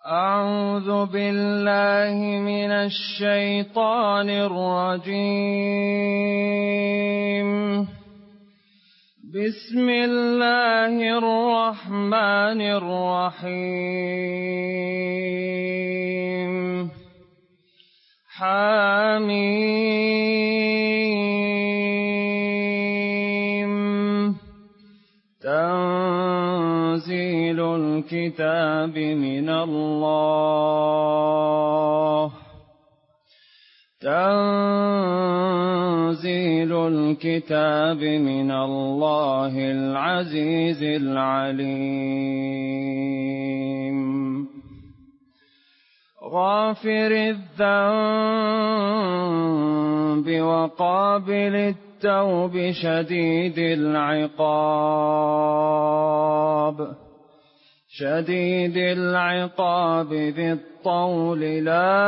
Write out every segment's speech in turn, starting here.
أعوذ بالله من الشيطان الرجيم. بسم الله الرحمن الرحيم. حميم. تنزيل الكتاب من الله. تنزيل الكتاب من الله العزيز العليم. غافر الذنب وقابل التوب شديد العقاب ذي الطول لا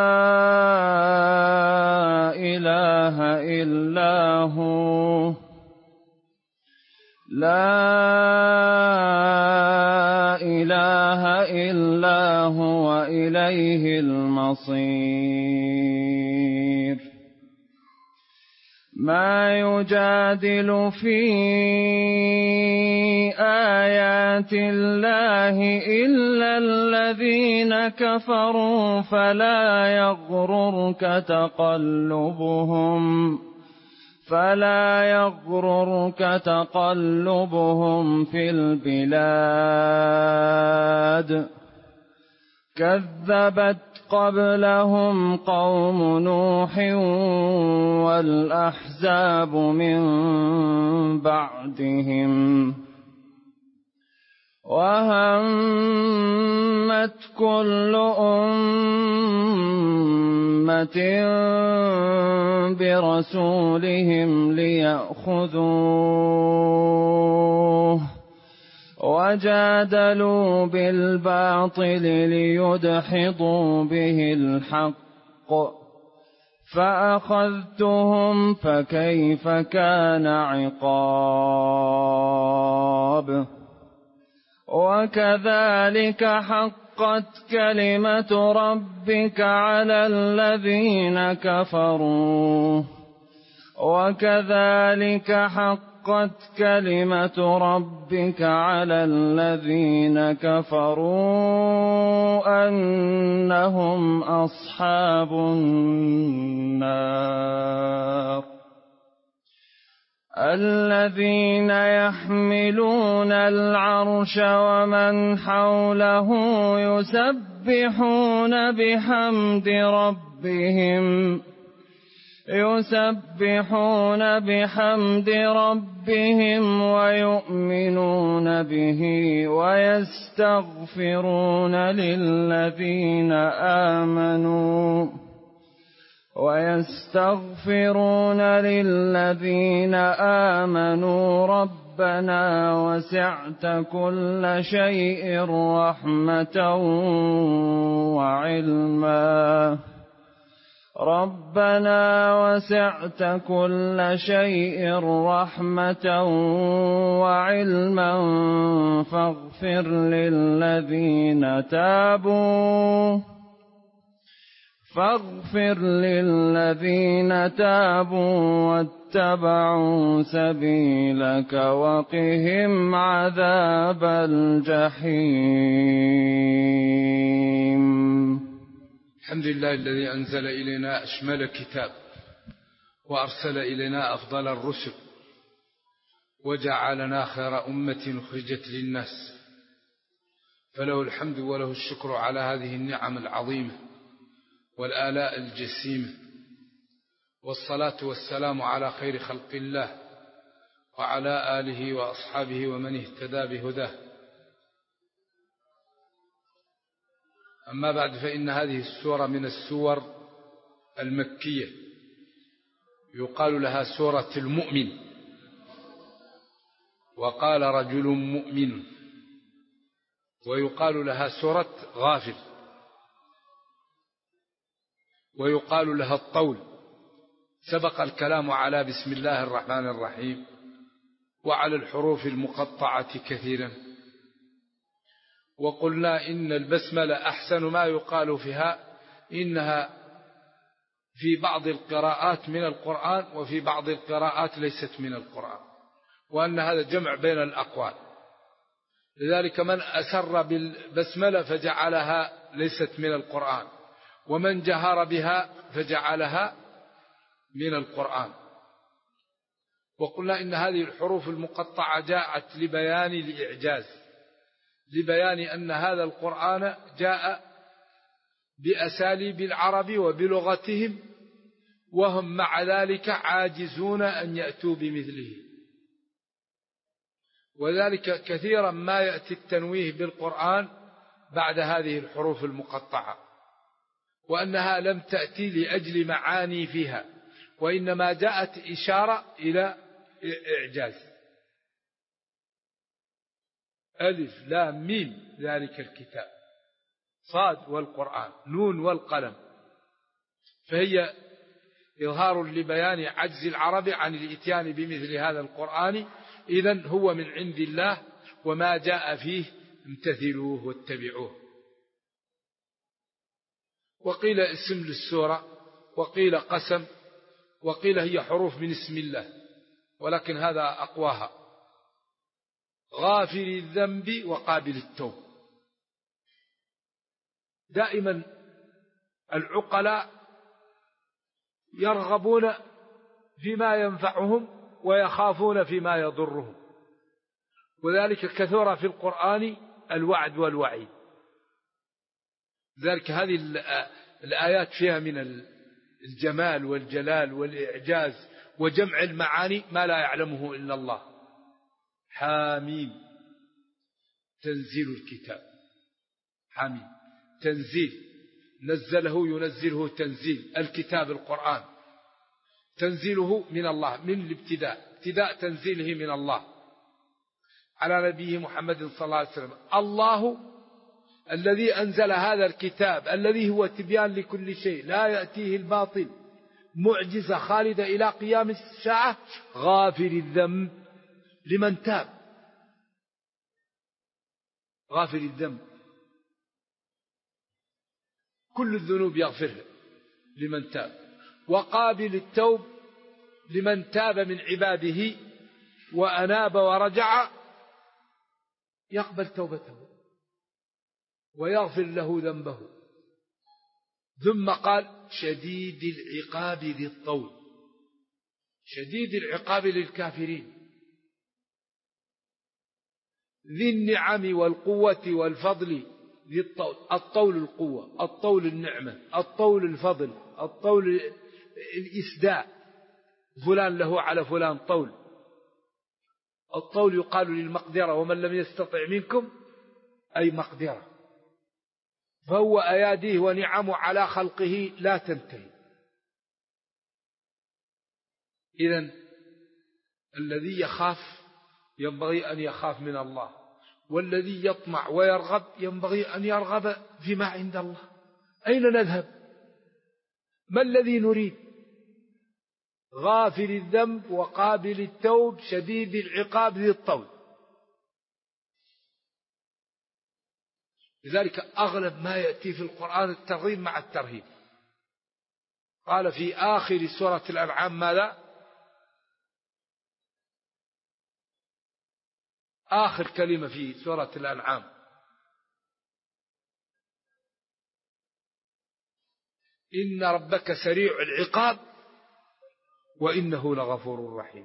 إله إلا هو إليه المصير. ما يجادل في آيات الله إلا الذين كفروا فلا يغررك تقلبهم في البلاد. كذبت قبلهم قوم نوح والأحزاب من بعدهم. وهمت كل أمة برسولهم ليأخذوه وجادلوا بالباطل ليدحضوا به الحق فأخذتهم فكيف كان عقاب. وكذلك حقت كلمة ربك على الذين كفروا أنهم أصحاب النار. الذين يحملون العرش ومن حوله يسبحون بحمد ربهم ويؤمنون به ويستغفرون للذين آمنوا ربنا وسعت كل شيء رحمة وعلما فاغفر للذين تابوا واتبعوا سبيلك وقهم عذاب الجحيم. الحمد لله الذي أنزل إلينا أشمل كتاب وأرسل إلينا أفضل الرسل وجعلنا خير أمة أخرجت للناس، فله الحمد وله الشكر على هذه النعم العظيمة والآلاء الجسيمة، والصلاة والسلام على خير خلق الله وعلى آله وأصحابه ومن اهتدى بهداه. أما بعد، فإن هذه السورة من السور المكية، يقال لها سورة المؤمن، وقال رجل مؤمن، ويقال لها سورة غافر، ويقال لها الطول. سبق الكلام على بسم الله الرحمن الرحيم وعلى الحروف المقطعة كثيرا، وقلنا إن البسملة أحسن ما يقال فيها إنها في بعض القراءات من القرآن وفي بعض القراءات ليست من القرآن، وأن هذا جمع بين الأقوال. لذلك من أسر بالبسملة فجعلها ليست من القرآن، ومن جهر بها فجعلها من القرآن. وقلنا إن هذه الحروف المقطعة جاءت لبيان الإعجاز، لبيان أن هذا القرآن جاء بأساليب العرب وبلغتهم، وهم مع ذلك عاجزون أن يأتوا بمثله. وذلك كثيرا ما يأتي التنويه بالقرآن بعد هذه الحروف المقطعة، وأنها لم تأتي لأجل معاني فيها، وإنما جاءت إشارة إلى إعجاز. ألف لام ميم ذلك الكتاب، صاد والقرآن، نون والقلم، فهي إظهار لبيان عجز العرب عن الإتيان بمثل هذا القرآن. إذن هو من عند الله، وما جاء فيه امتثلوه واتبعوه. وقيل اسم للسورة، وقيل قسم، وقيل هي حروف من اسم الله، ولكن هذا أقواها. غافر الذنب وقابل التوب. دائما العقلاء يرغبون فيما ينفعهم ويخافون فيما يضرهم، وذلك كثر في القرآن الوعد والوعيد. ذلك هذه الآيات فيها من الجمال والجلال والإعجاز وجمع المعاني ما لا يعلمه إلا الله. حاميم تنزيل الكتاب، حاميم تنزيل، نزله ينزله تنزيل، الكتاب القرآن تنزيله من الله، من الابتداء، ابتداء تنزيله من الله على نبيه محمد صلى الله عليه وسلم. الله الذي أنزل هذا الكتاب الذي هو تبيان لكل شيء، لا يأتيه الباطل، معجزة خالدة إلى قيام الساعة. غافر الذنب لمن تاب، غافر الذنب كل الذنوب يغفرها لمن تاب، وقابل التوب لمن تاب من عباده وأناب ورجع، يقبل توبته ويغفر له ذنبه. ثم قال شديد العقاب ذي الطول، شديد العقاب للكافرين، ذي النعم والقوة والفضل، ذي الطول، الطول القوة، الطول النعمة، الطول الفضل، الطول الإسداء، فلان له على فلان طول. الطول يقال للمقدرة، ومن لم يستطع منكم أي مقدرة، فهو أياديه ونعمه على خلقه لا تنتهي. إذن الذي يخاف ينبغي أن يخاف من الله، والذي يطمع ويرغب ينبغي أن يرغب فيما عند الله. أين نذهب؟ ما الذي نريد؟ غافر الذنب وقابل التوب شديد العقاب ذي الطول. لذلك أغلب ما يأتي في القرآن الترغيب مع الترهيب. قال في آخر سورة الأنعام ماذا؟ آخر كلمة في سورة الأنعام إن ربك سريع العقاب وإنه لغفور رحيم.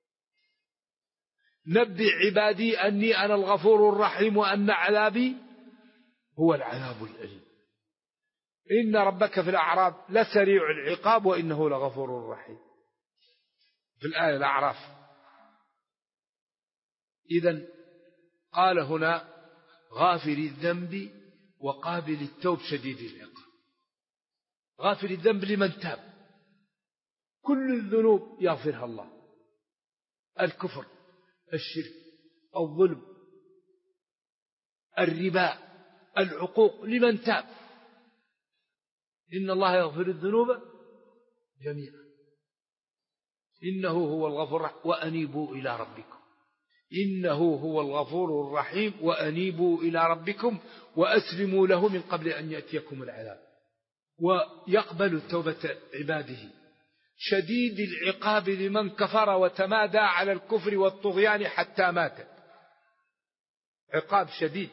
نبئ عبادي أني أنا الغفور الرحيم وأن عذابي هو العذاب الأليم. إن ربك في الأعراف لسريع العقاب وإنه لغفور رحيم، في الآية الأعراف. إذن قال هنا غافر الذنب وقابل التوب شديد العقاب. غافر الذنب لمن تاب، كل الذنوب يغفرها الله، الكفر، الشرك، الظلم، الربا، العقوق، لمن تاب. إن الله يغفر الذنوب جميعا إنه هو الغفور الرحيم وأنيبوا إلى ربكم. إنه هو الغفور الرحيم وأنيبوا إلى ربكم وأسلموا له من قبل أن يأتيكم العذاب. ويقبل توبة عباده. شديد العقاب لمن كفر وتمادى على الكفر والطغيان حتى مات. عقاب شديد.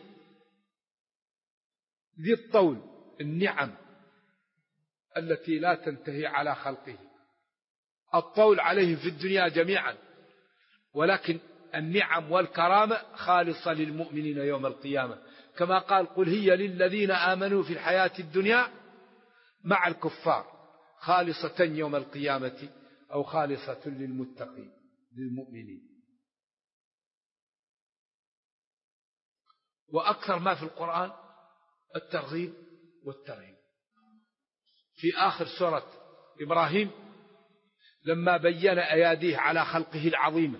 ذي الطول، النعم التي لا تنتهي على خلقه. الطول عليهم في الدنيا جميعا، ولكن النعم والكرامة خالصة للمؤمنين يوم القيامة، كما قال: قل هي للذين آمنوا في الحياة الدنيا مع الكفار خالصة يوم القيامة، أو خالصة للمتقين للمؤمنين. وأكثر ما في القرآن الترغيب والترهيب. في آخر سورة إبراهيم لما بين أياديه على خلقه العظيمة،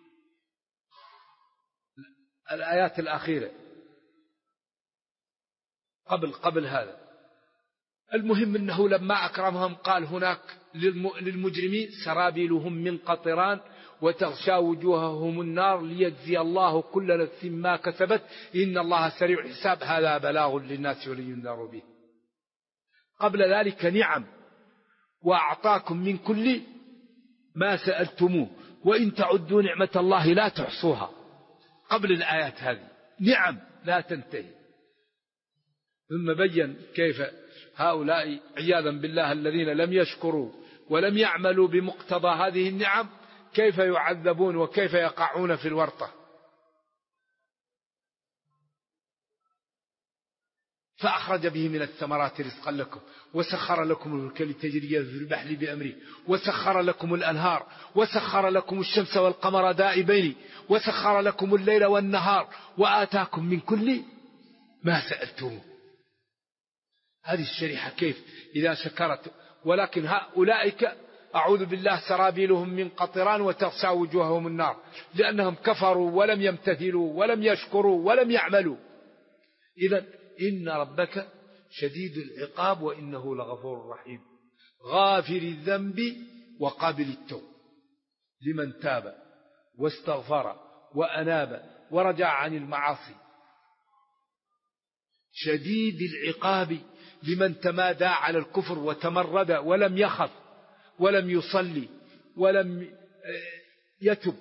الآيات الأخيرة قبل هذا، المهم أنه لما أكرمهم قال هناك للمجرمين سرابيلهم من قطران وتغشى وجوههم النار ليجزي الله كل نفس ما كسبت إن الله سريع الحساب. هذا بلاغ للناس ولينذروا به. قبل ذلك نعم: وأعطاكم من كل ما سألتموه وإن تعدوا نعمة الله لا تحصوها. قبل الآيات هذه نعم لا تنتهي. ثم بين كيف هؤلاء عياذا بالله الذين لم يشكروا ولم يعملوا بمقتضى هذه النعم كيف يعذبون وكيف يقعون في الورطة. فأخرج به من الثمرات رزقا لكم وسخر لكم الفلك لتجري في البحر بأمره وسخر لكم الأنهار وسخر لكم الشمس والقمر دائبين وسخر لكم الليل والنهار وآتاكم من كل ما سألتموه. هذه الشريحة كيف إذا شكرت. ولكن أولئك أعوذ بالله سرابيلهم من قطران وتغشى وجوههم النار، لأنهم كفروا ولم يمتثلوا ولم يشكروا ولم يعملوا. إذن إن ربك شديد العقاب وإنه لغفور رحيم غافر الذنب وقابل التوب لمن تاب واستغفر وأناب ورجع عن المعاصي. شديد العقاب لمن تمادى على الكفر وتمرد ولم يخف ولم يصلي ولم يتب.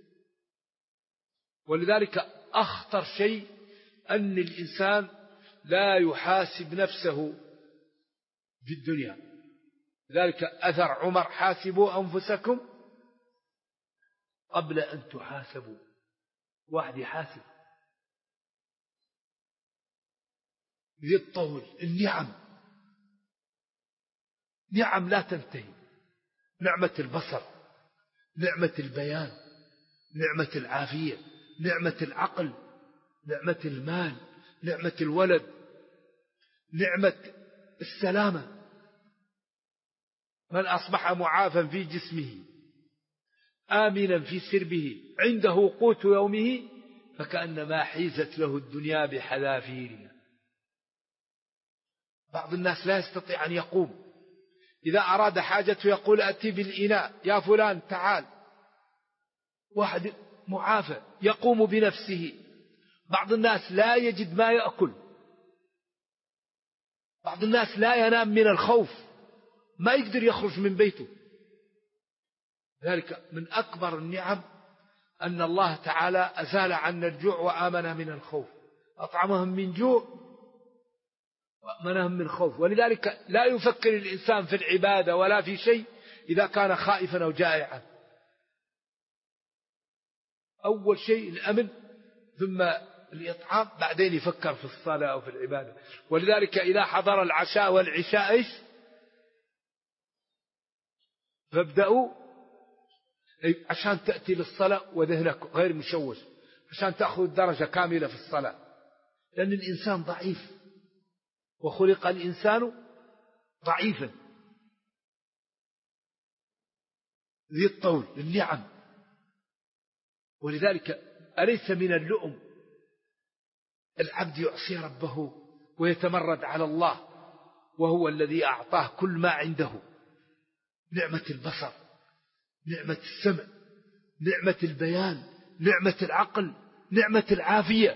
ولذلك أخطر شيء أن الإنسان لا يحاسب نفسه في الدنيا. لذلك أثر عمر: حاسبوا أنفسكم قبل أن تحاسبوا. واحد يحاسب. ذي الطول، النعم، نعم لا تنتهي. نعمة البصر، نعمة البيان، نعمة العافية، نعمة العقل، نعمة المال، نعمة الولد، نعمة السلامة. من أصبح معافا في جسمه آمنا في سربه عنده قوت يومه فكأنما حيزت له الدنيا بحذافيرها. بعض الناس لا يستطيع أن يقوم، إذا أراد حاجته يقول: أتي بالإناء يا فلان تعال. واحد معافى يقوم بنفسه. بعض الناس لا يجد ما يأكل. بعض الناس لا ينام من الخوف، ما يقدر يخرج من بيته. ذلك من أكبر النعم أن الله تعالى أزال عنا الجوع وآمنا من الخوف، أطعمهم من جوع وأمنهم من خوف. ولذلك لا يفكر الإنسان في العبادة ولا في شيء إذا كان خائفا أو جائعا. أول شيء الأمن ثم الإطعام، بعدين يفكر في الصلاة أو في العبادة. ولذلك إذا حضر العشاء والعشاء إيش؟ فابدأوا عشان تأتي للصلاة وذهنك غير مشوش، عشان تأخذ درجة كاملة في الصلاة. لأن الإنسان ضعيف وخلق الإنسان ضعيفا. ذي الطول، النعم. ولذلك أليس من اللؤم العبد يعصي ربه ويتمرد على الله وهو الذي أعطاه كل ما عنده؟ نعمة البصر، نعمة السمع، نعمة البيان، نعمة العقل، نعمة العافية.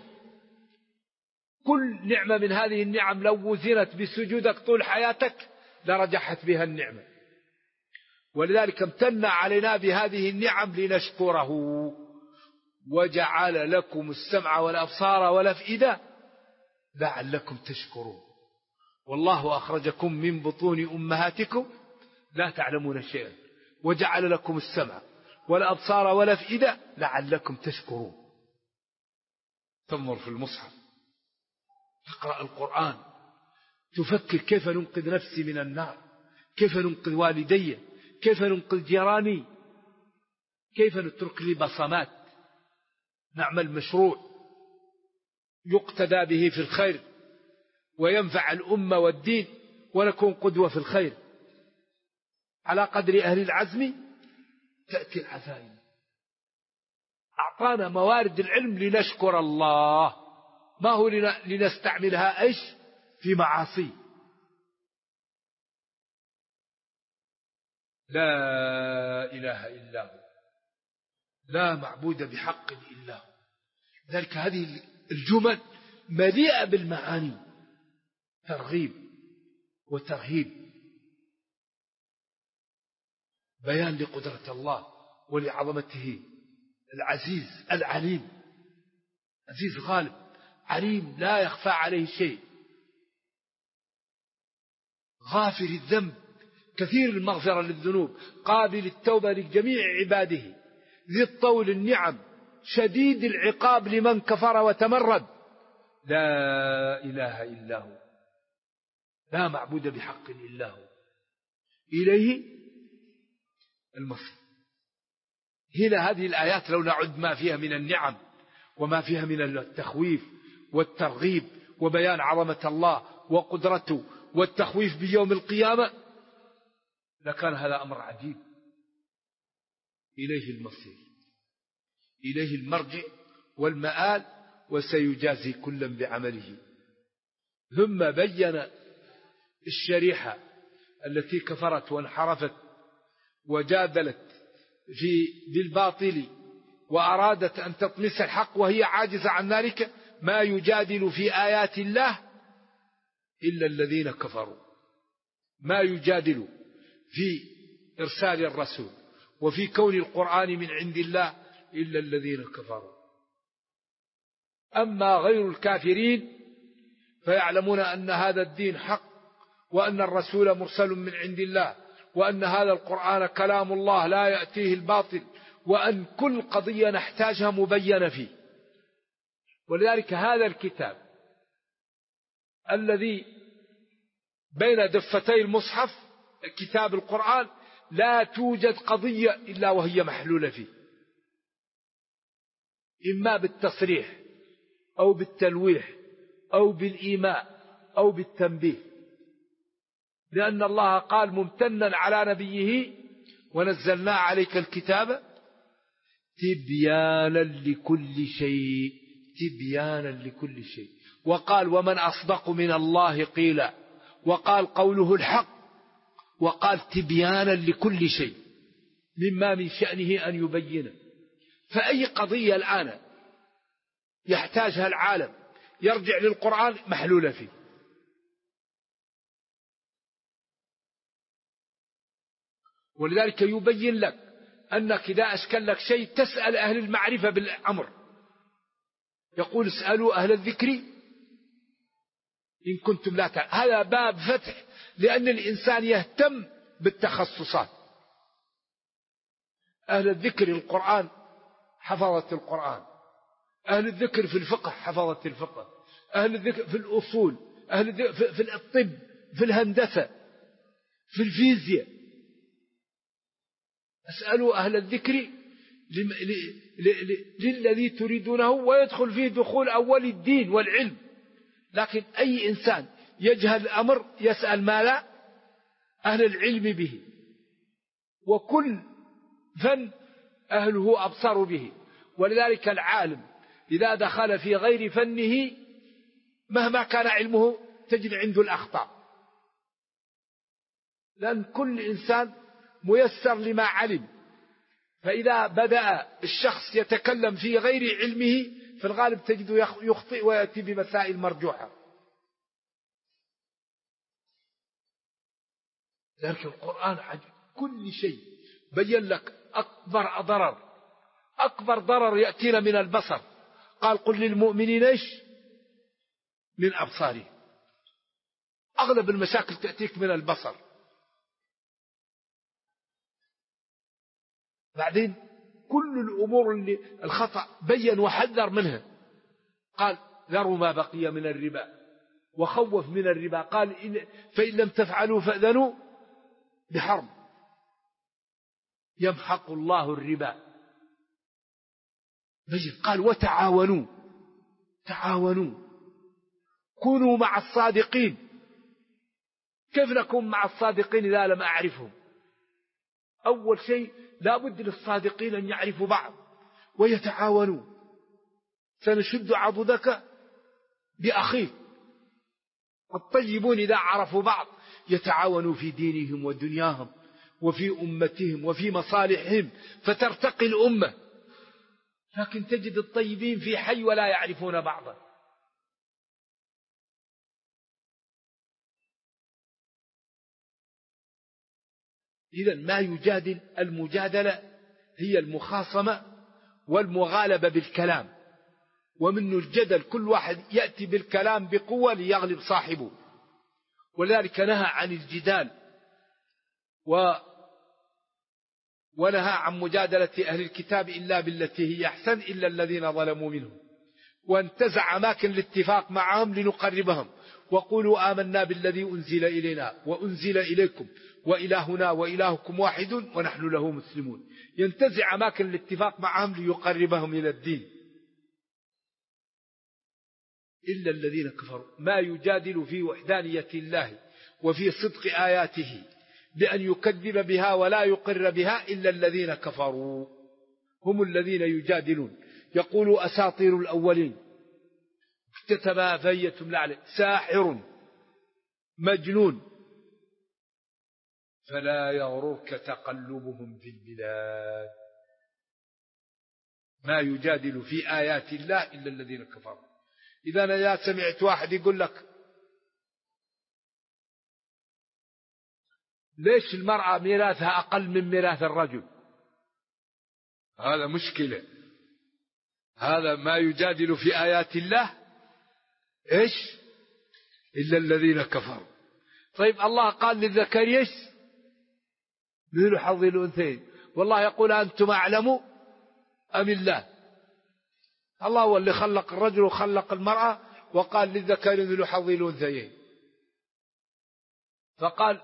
كل نعمة من هذه النعم لو وزنت بسجودك طول حياتك لرجحت بها النعمة. ولذلك امتن علينا بهذه النعم لنشكره. وجعل لكم السمع والأبصار والأفئدة لعلكم تشكرون. والله أخرجكم من بطون أمهاتكم لا تعلمون شيئا وجعل لكم السمع والأبصار والأفئدة لعلكم تشكرون. تنظر في المصحف، تقرأ القرآن، تفكر كيف ننقذ نفسي من النار، كيف ننقذ والدي، كيف ننقذ جيراني، كيف نترك لي بصمات، نعمل مشروع يقتدى به في الخير وينفع الأمة والدين ونكون قدوة في الخير. على قدر أهل العزم تأتي العزائم. أعطانا موارد العلم لنشكر الله، ما هو لنستعملها إيش في معاصي. لا إله إلا هو، لا معبود بحق إلا هو. ذلك هذه الجمل مليئة بالمعاني، ترغيب وترهيب، بيان لقدرة الله ولعظمته. العزيز العليم، عزيز غالب عليم لا يخفى عليه شيء، غافر الذنب كثير المغفرة للذنوب، قابل التوبة لجميع عباده، ذي الطول النعم، شديد العقاب لمن كفر وتمرد. لا إله إلا هو، لا معبود بحق إلا هو، إليه المصير. هنا هذه الآيات لو نعد ما فيها من النعم وما فيها من التخويف والترغيب وبيان عظمة الله وقدرته والتخويف بيوم القيامة لكان هذا أمر عجيب. إليه المصير، إليه المرجع والمآل، وسيجازي كلا بعمله. ثم بين الشريحة التي كفرت وانحرفت وجادلت بالباطل وأرادت أن تطمس الحق وهي عاجزة عن ذلك. ما يجادل في آيات الله إلا الذين كفروا، ما يجادل في إرسال الرسول وفي كون القرآن من عند الله إلا الذين كفروا. أما غير الكافرين فيعلمون أن هذا الدين حق، وأن الرسول مرسل من عند الله، وأن هذا القرآن كلام الله لا يأتيه الباطل، وأن كل قضية نحتاجها مبينة فيه. ولذلك هذا الكتاب الذي بين دفتي المصحف، كتاب القرآن، لا توجد قضية إلا وهي محلولة فيه، إما بالتصريح أو بالتلويح أو بالإيماء أو بالتنبيه. لأن الله قال ممتنا على نبيه ونزلنا عليك الكتاب تبيانا لكل شيء، تبيانا لكل شيء. وقال ومن أصدق من الله قيلا، وقال قوله الحق، وقال تبيانا لكل شيء مما من شأنه أن يبين. فأي قضية الآن يحتاجها العالم يرجع للقرآن محلولة فيه. ولذلك يبين لك أنك إذا أشكل لك شيء تسأل أهل المعرفة بالأمر. يقول اسألوا أهل الذكر إن كنتم لا تعلمون. هذا باب فتح لأن الإنسان يهتم بالتخصصات. أهل الذكر القرآن حفظت القرآن، أهل الذكر في الفقه حفظت الفقه، أهل الذكر في الأصول، أهل الذكر في الطب، في الهندسة، في الفيزياء. اسألوا أهل الذكر للذي تريدونه، ويدخل فيه دخول أول الدين والعلم. لكن أي إنسان يجهل الأمر يسأل ما لا أهل العلم به، وكل فن أهله أبصر به. ولذلك العالم إذا دخل في غير فنه مهما كان علمه تجد عنده الأخطاء، لأن كل إنسان ميسر لما علم. فإذا بدأ الشخص يتكلم في غير علمه في الغالب تجده يخطئ ويأتي بمسائل مرجوحة. لكن القرآن عن كل شيء بين لك أكبر ضرر يأتينا من البصر. قال قل للمؤمنين إيش؟ من أبصارهم. أغلب المشاكل تأتيك من البصر. بعدين كل الأمور اللي الخطأ بين وحذر منها. قال ذروا ما بقي من الربا وخوف من الربا. قال فإن لم تفعلوا فأذنوا بحرب يمحق الله الربا. قال وتعاونوا كونوا مع الصادقين. كيف نكون مع الصادقين إذا لم أعرفهم؟ أول شيء لا بد للصادقين أن يعرفوا بعض ويتعاونوا. سنشد عضدك بأخيك. الطيبون إذا عرفوا بعض يتعاونوا في دينهم ودنياهم وفي أمتهم وفي مصالحهم فترتقي الأمة. لكن تجد الطيبين في حي ولا يعرفون بعضا. إذن ما يجادل، المجادلة هي المخاصمة والمغالبة بالكلام. ومنه الجدل، كل واحد يأتي بالكلام بقوة ليغلب صاحبه. ولذلك نهى عن الجدال ونهى عن مجادلة أهل الكتاب إلا بالتي هي أحسن إلا الذين ظلموا منهم. وانتزع أماكن الاتفاق معهم لنقربهم. وقولوا آمنا بالذي أنزل إلينا وأنزل إليكم وإلهنا وإلهكم واحد ونحن له مسلمون. ينتزع أماكن الاتفاق معهم ليقربهم إلى الدين. إلا الذين كفروا ما يجادل في وحدانية الله وفي صدق آياته بأن يكذب بها ولا يقر بها إلا الذين كفروا هم الذين يجادلون. يقولوا أساطير الأولين اكتتبها فهي تملى عليه ساحر مجنون فلا يغررك تقلبهم في البلاد. ما يجادل في آيات الله إلا الذين كفروا. إذا سمعت واحد يقول لك ليش المرأة ميراثها أقل من ميراث الرجل؟ هذا مشكلة. هذا ما يجادل في آيات الله إيش إلا الذين كفروا. طيب الله قال للذكر إيش مثل حظ الأنثيين. والله يقول أنتم أعلموا أم الله؟ الله هو اللي خلق الرجل وخلق المرأة وقال للذكر مثل حظ الأنثيين. فقال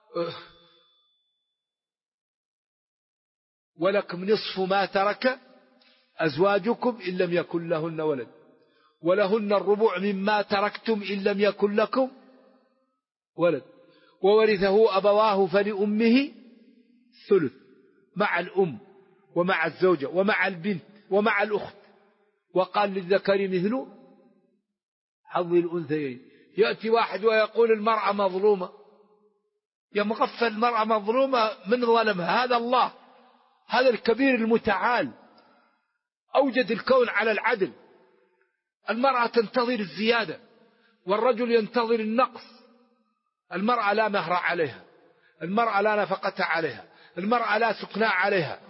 ولكم نصف ما ترك أزواجكم إن لم يكن لهن ولد ولهن الربع مما تركتم إن لم يكن لكم ولد وورثه أبواه فلأمه ثلث مع الأم ومع الزوجة ومع البنت ومع الأخت. وقال للذكر مثل حظ الأنثيين. يأتي واحد ويقول المرأة مظلومة. يا مغفل، المرأة مظلومة من ظلمها؟ هذا الله، هذا الكبير المتعال أوجد الكون على العدل. المرأة تنتظر الزيادة والرجل ينتظر النقص. المرأة لا مهر عليها، المرأة لا نفقة عليها، المرأة لا سكناء عليها.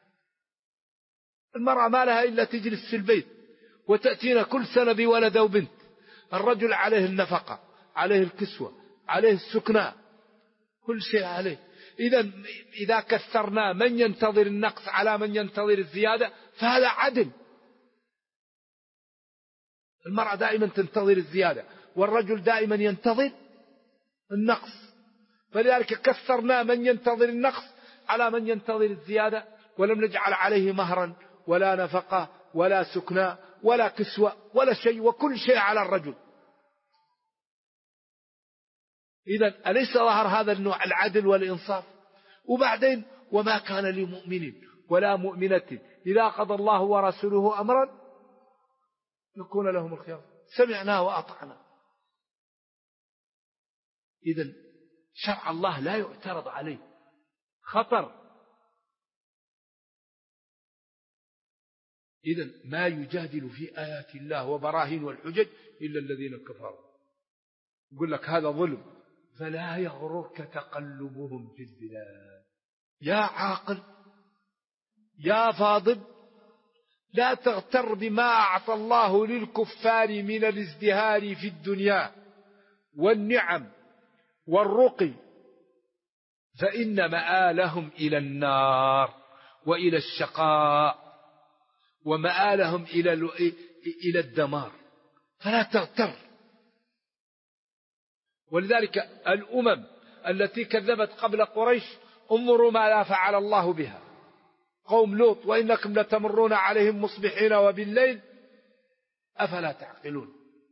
المرأة ما لها إلا تجلس في البيت وتأتينا كل سنة بولد أو بنت. الرجل عليه النفقة، عليه الكسوة، عليه السكناء، كل شيء عليه. إذا كثرنا من ينتظر النقص على من ينتظر الزيادة فهذا عدل. المرأة دائما تنتظر الزيادة والرجل دائما ينتظر النقص. فلذلك كثرنا من ينتظر النقص على من ينتظر الزيادة ولم نجعل عليه مهرا ولا نفقة ولا سكنى ولا كسوة ولا شيء، وكل شيء على الرجل. إذن أليس ظهر هذا النوع العدل والإنصاف؟ وبعدين وما كان لمؤمن ولا مؤمنة إذا قضى الله ورسوله أمرا يكون لهم الخيار سمعنا وأطعنا. إذن شرع الله لا يعترض عليه، خطر. إذن ما يجادل في آيات الله وبراهين والحجج إلا الذين كفروا. يقول لك هذا ظلم، فلا يغررك تقلبهم في البلاد. يا عاقل يا فاضل، لا تغتر بما أعطى الله للكفار من الازدهار في الدنيا والنعم والرقي، فإن مآلهم إلى النار وإلى الشقاء، ومآلهم إلى الدمار، فلا تغتر. ولذلك الأمم التي كذبت قبل قريش انظروا ما لا فعل الله بها. قوم لوط وإنكم لتمرون عليهم مصبحين وبالليل أفلا تعقلون.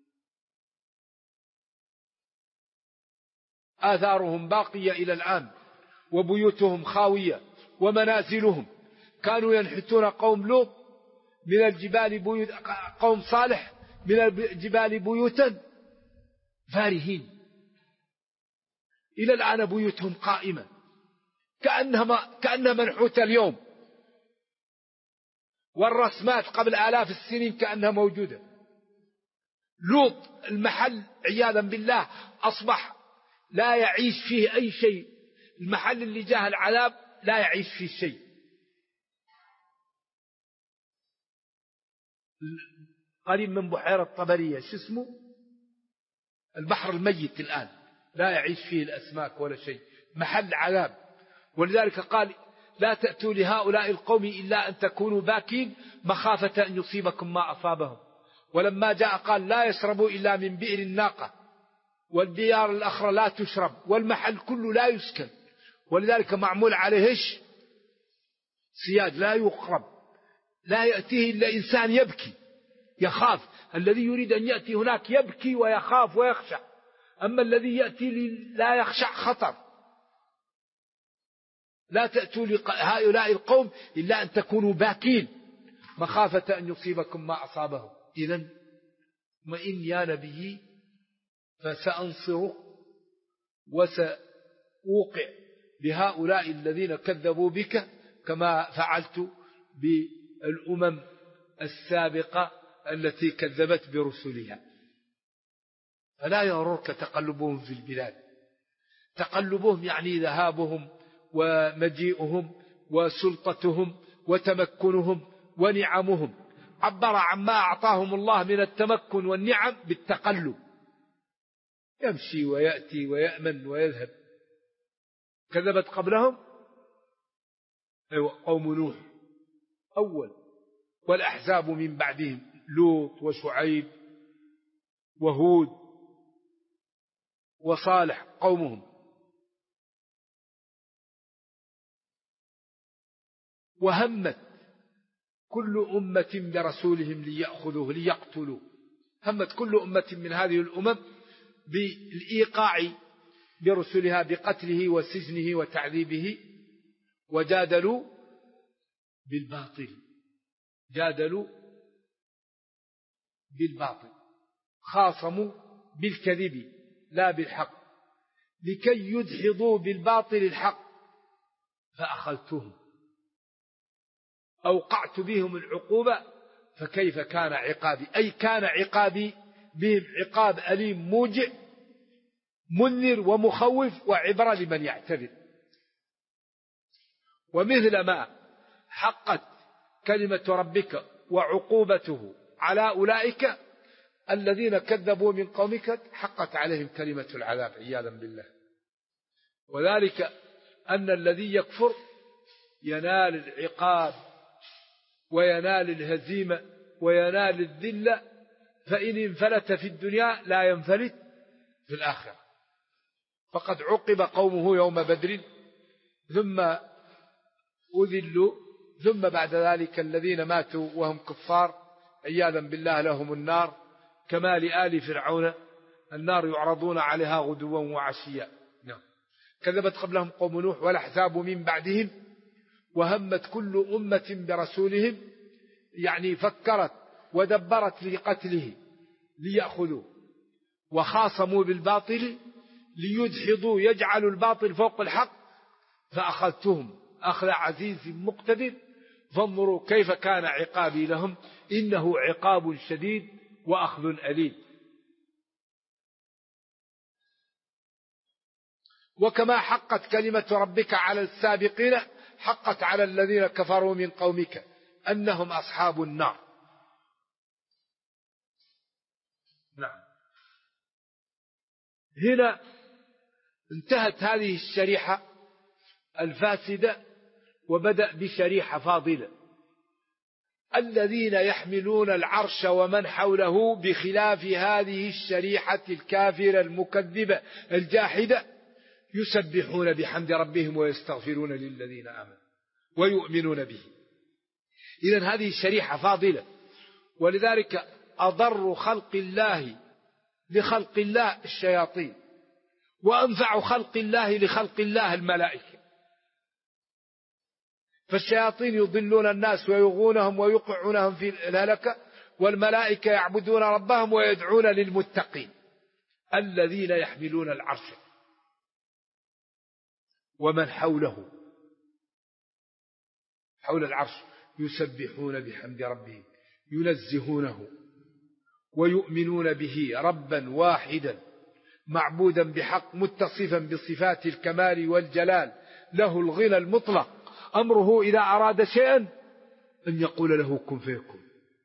آثارهم باقية إلى الآن، وبيوتهم خاوية ومنازلهم. كانوا ينحتون قوم لوط من الجبال بيوت، قوم صالح من الجبال بيوتا فارهين. إلى الآن بيوتهم قائمة كأنها منحوتة اليوم، والرسمات قبل آلاف السنين كأنها موجودة. لوط المحل عياذا بالله أصبح لا يعيش فيه أي شيء، المحل اللي جاه العذاب لا يعيش فيه شيء. قريب من بحيرة طبرية شو اسمه، البحر الميت الآن لا يعيش فيه الأسماك ولا شيء، محل عذاب. ولذلك قال لا تأتوا لهؤلاء القوم إلا أن تكونوا باكين مخافة أن يصيبكم ما أصابهم. ولما جاء قال لا يشربوا إلا من بئر الناقة، والديار الأخرى لا تشرب، والمحل كله لا يسكن. ولذلك معمول عليه سياد لا يقرب، لا يأتيه إلا إنسان يبكي يخاف. الذي يريد أن يأتي هناك يبكي ويخاف ويخشع، أما الذي يأتي لا يخشع خطر. لا تأتوا لهؤلاء القوم إلا أن تكونوا باكين مخافة أن يصيبكم ما أصابهم. إذن وإن يا نبي فسأنصرك وسأوقع بهؤلاء الذين كذبوا بك كما فعلت بالأمم السابقة التي كذبت برسلها. فلا يغررك تقلبهم في البلاد. تقلبهم يعني ذهابهم ومجيئهم وسلطتهم وتمكنهم ونعمهم. عبر عما أعطاهم الله من التمكن والنعم بالتقلب، يمشي ويأتي ويأمن ويذهب. كذبت قبلهم قوم نوح أول، والأحزاب من بعدهم لوط وشعيب وهود وصالح قومهم. وهمت كل أمة برسولهم ليأخذوه ليقتلوه. همت كل أمة من هذه الأمم بالإيقاع برسلها بقتله وسجنه وتعذيبه، وجادلوا بالباطل. جادلوا بالباطل، خاصموا بالكذب لا بالحق، لكي يدحضوا بالباطل الحق، فأخذتهم أوقعت بهم العقوبة فكيف كان عقابي. أي كان عقابي بهم عقاب أليم موجع منذر ومخوف وعبرة لمن يعتبر. ومثل ما حقت كلمة ربك وعقوبته على أولئك الذين كذبوا من قومك حقت عليهم كلمة العذاب عياذا بالله. وذلك أن الذي يكفر ينال العقاب وينال الهزيمة وينال الذلة، فإن انفلت في الدنيا لا ينفلت في الآخرة. فقد عقب قومه يوم بدر ثم أذلوا، ثم بعد ذلك الذين ماتوا وهم كفار عياذا بالله لهم النار، كما لآل فرعون النار يعرضون عليها غدوا وعشيا. كذبت قبلهم قوم نوح والأحزاب من بعدهم. وهمت كل أمة برسولهم، يعني فكرت ودبرت لقتله ليأخذوا، وخاصموا بالباطل ليدحضوا يجعلوا الباطل فوق الحق، فأخذتهم أخذ عزيز مقتدر فانظروا كيف كان عقابي لهم إنه عقاب شديد وأخذ أليم. وكما حقت كلمة ربك على السابقين حقت على الذين كفروا من قومك أنهم أصحاب النار. نعم. هنا انتهت هذه الشريحة الفاسدة وبدأ بشريحة فاضلة. الذين يحملون العرش ومن حوله بخلاف هذه الشريحة الكافرة المكذبة الجاحدة يسبحون بحمد ربهم ويستغفرون للذين آمنوا ويؤمنون به. إذن هذه الشريحة فاضلة، ولذلك أضر خلق الله لخلق الله الشياطين، وأنفع خلق الله لخلق الله الملائكة. فالشياطين يضلون الناس ويغونهم ويوقعونهم في الهلكة، والملائكة يعبدون ربهم ويدعون للمتقين الذين يحملون العرش ومن حوله حول العرش يسبحون بحمد ربهم ينزهونه ويؤمنون به ربا واحدا معبودا بحق متصفا بصفات الكمال والجلال له الغنى المطلق أمره إذا أراد شيئا أن يقول له كن فيكون.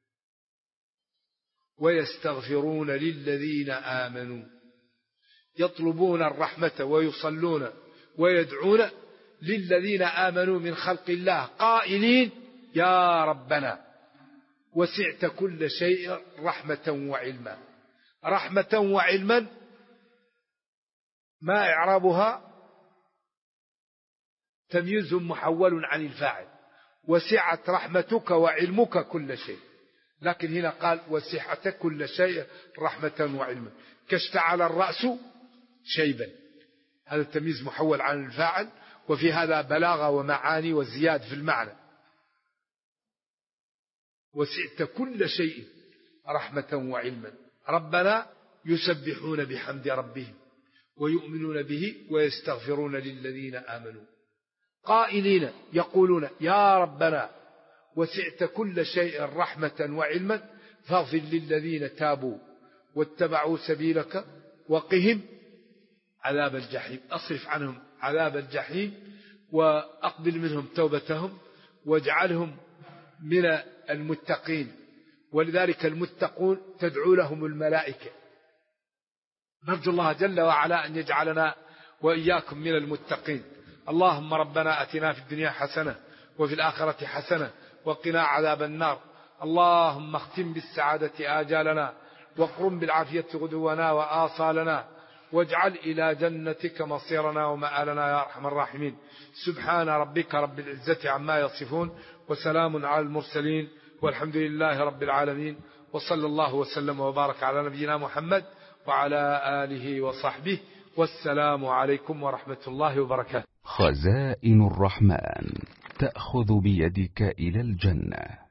ويستغفرون للذين آمنوا يطلبون الرحمة ويصلون ويدعون للذين آمنوا من خلق الله قائلين يا ربنا وسعت كل شيء رحمة وعلما. رحمة وعلما ما إعرابها؟ تمييز محول عن الفاعل. وسعت رحمتك وعلمك كل شيء، لكن هنا قال وسعت كل شيء رحمة وعلما. كاشتعل الرأس شيبا، هذا التمييز محول عن الفاعل، وفي هذا بلاغة ومعاني وزياد في المعنى. وسعت كل شيء رحمة وعلما. ربنا يسبحون بحمد ربهم ويؤمنون به ويستغفرون للذين آمنوا قائلين يقولون يا ربنا وسعت كل شيء رحمة وعلما فاغفر للذين تابوا واتبعوا سبيلك وقهم عذاب الجحيم. أصرف عنهم عذاب الجحيم وأقبل منهم توبتهم واجعلهم من المتقين. ولذلك المتقون تدعو لهم الملائكة. نرجو الله جل وعلا أن يجعلنا وإياكم من المتقين. اللهم ربنا أتنا في الدنيا حسنة وفي الآخرة حسنة وقنا عذاب النار. اللهم اختم بالسعادة آجالنا واقرم بالعافية غدونا وآصالنا واجعل إلى جنتك مصيرنا ومآلنا يا أرحم الراحمين. سبحان ربك رب العزة عما يصفون وسلام على المرسلين والحمد لله رب العالمين. وصلى الله وسلم وبارك على نبينا محمد وعلى آله وصحبه والسلام عليكم ورحمة الله وبركاته. خزائن الرحمن تأخذ بيدك إلى الجنة.